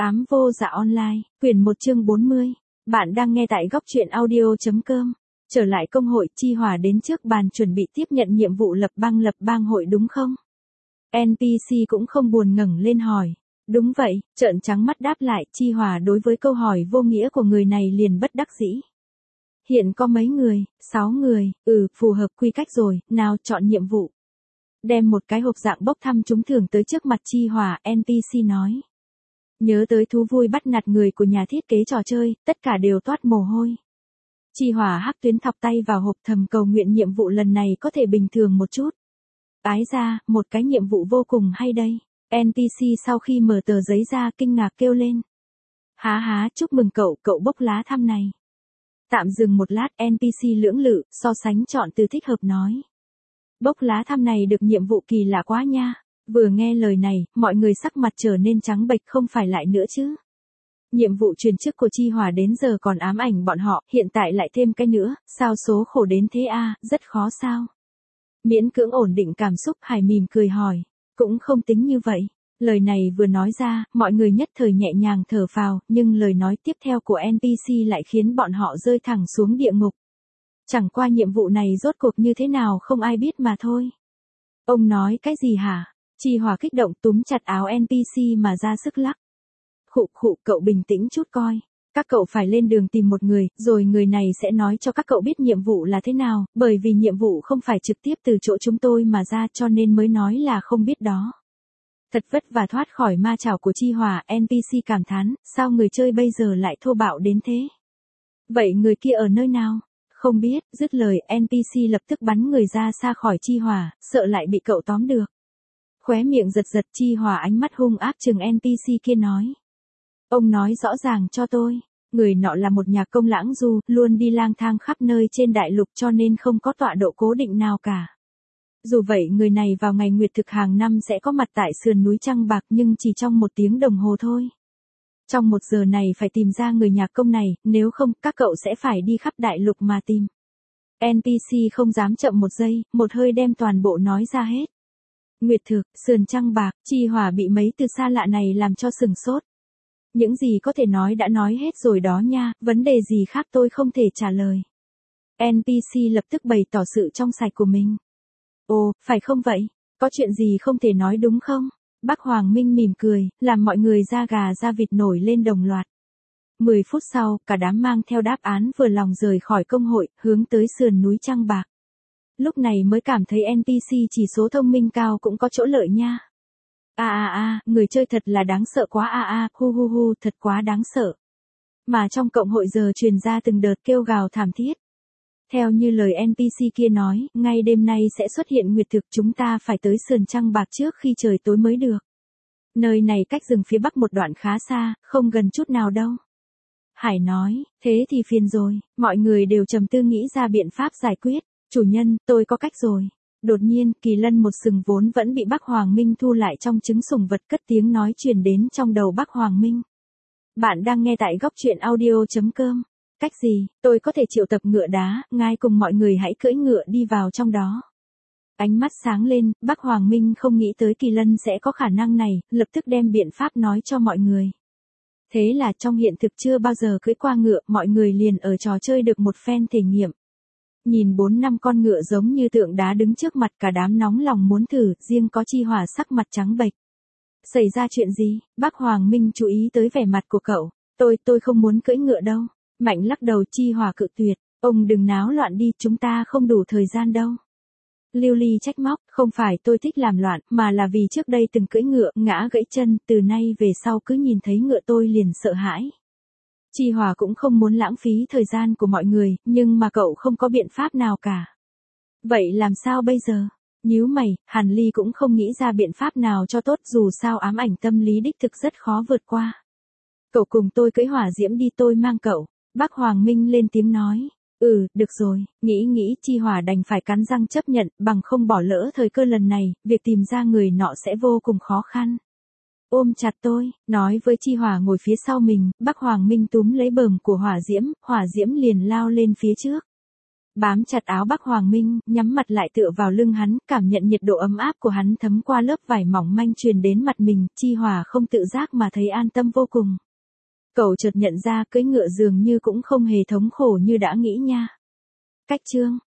Ám vô dạ online, quyển 1 chương 40. Bạn đang nghe tại góc truyện audio.com. Trở lại công hội, Chi Hòa đến trước bàn chuẩn bị tiếp nhận nhiệm vụ lập bang hội đúng không? NPC cũng không buồn ngẩng lên hỏi. Đúng vậy, trợn trắng mắt đáp lại. Chi Hòa đối với câu hỏi vô nghĩa của người này liền bất đắc dĩ. Hiện có mấy người? 6 người, phù hợp quy cách rồi, nào chọn nhiệm vụ. Đem một cái hộp dạng bốc thăm trúng thưởng tới trước mặt Chi Hòa, NPC nói. Nhớ tới thú vui bắt nạt người của nhà thiết kế trò chơi, tất cả đều toát mồ hôi. Chi Hòa hắc tuyến thọc tay vào hộp thầm cầu nguyện nhiệm vụ lần này có thể bình thường một chút. Ái ra, một cái nhiệm vụ vô cùng hay đây. NPC sau khi mở tờ giấy ra kinh ngạc kêu lên. Há, chúc mừng cậu bốc lá thăm này. Tạm dừng một lát, NPC lưỡng lự, so sánh chọn từ thích hợp nói. Bốc lá thăm này được nhiệm vụ kỳ lạ quá nha. Vừa nghe lời này, mọi người sắc mặt trở nên trắng bệch không phải lại nữa chứ. Nhiệm vụ truyền chức của Chi Hòa đến giờ còn ám ảnh bọn họ, hiện tại lại thêm cái nữa, sao số khổ đến thế a, rất khó sao. Miễn cưỡng ổn định cảm xúc, Hải mỉm cười hỏi. Cũng không tính như vậy. Lời này vừa nói ra, mọi người nhất thời nhẹ nhàng thở phào, nhưng lời nói tiếp theo của NPC lại khiến bọn họ rơi thẳng xuống địa ngục. Chẳng qua nhiệm vụ này rốt cuộc như thế nào không ai biết mà thôi. Ông nói cái gì hả? Chi Hòa kích động túm chặt áo NPC mà ra sức lắc. Khụ, cậu bình tĩnh chút coi. Các cậu phải lên đường tìm một người, rồi người này sẽ nói cho các cậu biết nhiệm vụ là thế nào, bởi vì nhiệm vụ không phải trực tiếp từ chỗ chúng tôi mà ra cho nên mới nói là không biết đó. Thật vất vả thoát khỏi ma chảo của Chi Hòa, NPC cảm thán, sao người chơi bây giờ lại thô bạo đến thế? Vậy người kia ở nơi nào? Không biết, dứt lời, NPC lập tức bắn người ra xa khỏi Chi Hòa, sợ lại bị cậu tóm được. Khóe miệng giật Chi Hòa ánh mắt hung ác chừng NPC kia nói. Ông nói rõ ràng cho tôi, người nọ là một nhà công lãng du, luôn đi lang thang khắp nơi trên đại lục cho nên không có tọa độ cố định nào cả. Dù vậy người này vào ngày nguyệt thực hàng năm sẽ có mặt tại sườn núi Trăng Bạc nhưng chỉ trong 1 tiếng đồng hồ thôi. Trong 1 giờ này phải tìm ra người nhạc công này, nếu không các cậu sẽ phải đi khắp đại lục mà tìm. NPC không dám chậm 1 giây, một hơi đem toàn bộ nói ra hết. Nguyệt thực, sườn Trăng Bạc, Chi Hòa bị mấy từ xa lạ này làm cho sừng sốt. Những gì có thể nói đã nói hết rồi đó nha, vấn đề gì khác tôi không thể trả lời. NPC lập tức bày tỏ sự trong sạch của mình. Ồ, phải không vậy? Có chuyện gì không thể nói đúng không? Bác Hoàng Minh mỉm cười, làm mọi người da gà da vịt nổi lên đồng loạt. 10 phút sau, cả đám mang theo đáp án vừa lòng rời khỏi công hội, hướng tới sườn núi Trăng Bạc. Lúc này mới cảm thấy NPC chỉ số thông minh cao cũng có chỗ lợi nha. Người chơi thật là đáng sợ quá hu, thật quá đáng sợ. Mà trong cộng hội giờ truyền ra từng đợt kêu gào thảm thiết. Theo như lời NPC kia nói, ngay đêm nay sẽ xuất hiện nguyệt thực, chúng ta phải tới sườn Trăng Bạc trước khi trời tối mới được. Nơi này cách rừng phía bắc một đoạn khá xa, không gần chút nào đâu. Hải nói, thế thì phiền rồi, mọi người đều trầm tư nghĩ ra biện pháp giải quyết. Chủ nhân, tôi có cách rồi. Đột nhiên, Kỳ Lân một sừng vốn vẫn bị Bác Hoàng Minh thu lại trong trứng sủng vật cất tiếng nói truyền đến trong đầu Bác Hoàng Minh. Bạn đang nghe tại góc truyện audio.com. Cách gì, tôi có thể triệu tập ngựa đá, ngài cùng mọi người hãy cưỡi ngựa đi vào trong đó. Ánh mắt sáng lên, Bác Hoàng Minh không nghĩ tới Kỳ Lân sẽ có khả năng này, lập tức đem biện pháp nói cho mọi người. Thế là trong hiện thực chưa bao giờ cưỡi qua ngựa, mọi người liền ở trò chơi được một phen thể nghiệm. Nhìn 4-5 con ngựa giống như tượng đá đứng trước mặt, cả đám nóng lòng muốn thử, riêng có Chi Hòa sắc mặt trắng bệch. Xảy ra chuyện gì? Bác Hoàng Minh chú ý tới vẻ mặt của cậu. Tôi không muốn cưỡi ngựa đâu. Mạnh lắc đầu. Chi Hòa cự tuyệt. Ông đừng náo loạn đi, chúng ta không đủ thời gian đâu. Lưu Ly trách móc, không phải tôi thích làm loạn, mà là vì trước đây từng cưỡi ngựa, ngã gãy chân, từ nay về sau cứ nhìn thấy ngựa tôi liền sợ hãi. Chi Hòa cũng không muốn lãng phí thời gian của mọi người, nhưng mà cậu không có biện pháp nào cả. Vậy làm sao bây giờ? Nhíu mày, Hàn Ly cũng không nghĩ ra biện pháp nào cho tốt, dù sao ám ảnh tâm lý đích thực rất khó vượt qua. Cậu cùng tôi cưỡi hỏa diễm đi, tôi mang cậu. Bác Hoàng Minh lên tiếng nói. Được rồi, nghĩ Chi Hòa đành phải cắn răng chấp nhận, bằng không bỏ lỡ thời cơ lần này, việc tìm ra người nọ sẽ vô cùng khó khăn. Ôm chặt tôi, nói với Chi Hòa ngồi phía sau mình, Bác Hoàng Minh túm lấy bờm của hỏa diễm liền lao lên phía trước. Bám chặt áo Bắc Hoàng Minh, nhắm mặt lại tựa vào lưng hắn, cảm nhận nhiệt độ ấm áp của hắn thấm qua lớp vải mỏng manh truyền đến mặt mình, Chi Hòa không tự giác mà thấy an tâm vô cùng. Cậu chợt nhận ra cưỡi ngựa dường như cũng không hề thống khổ như đã nghĩ nha. Cách chương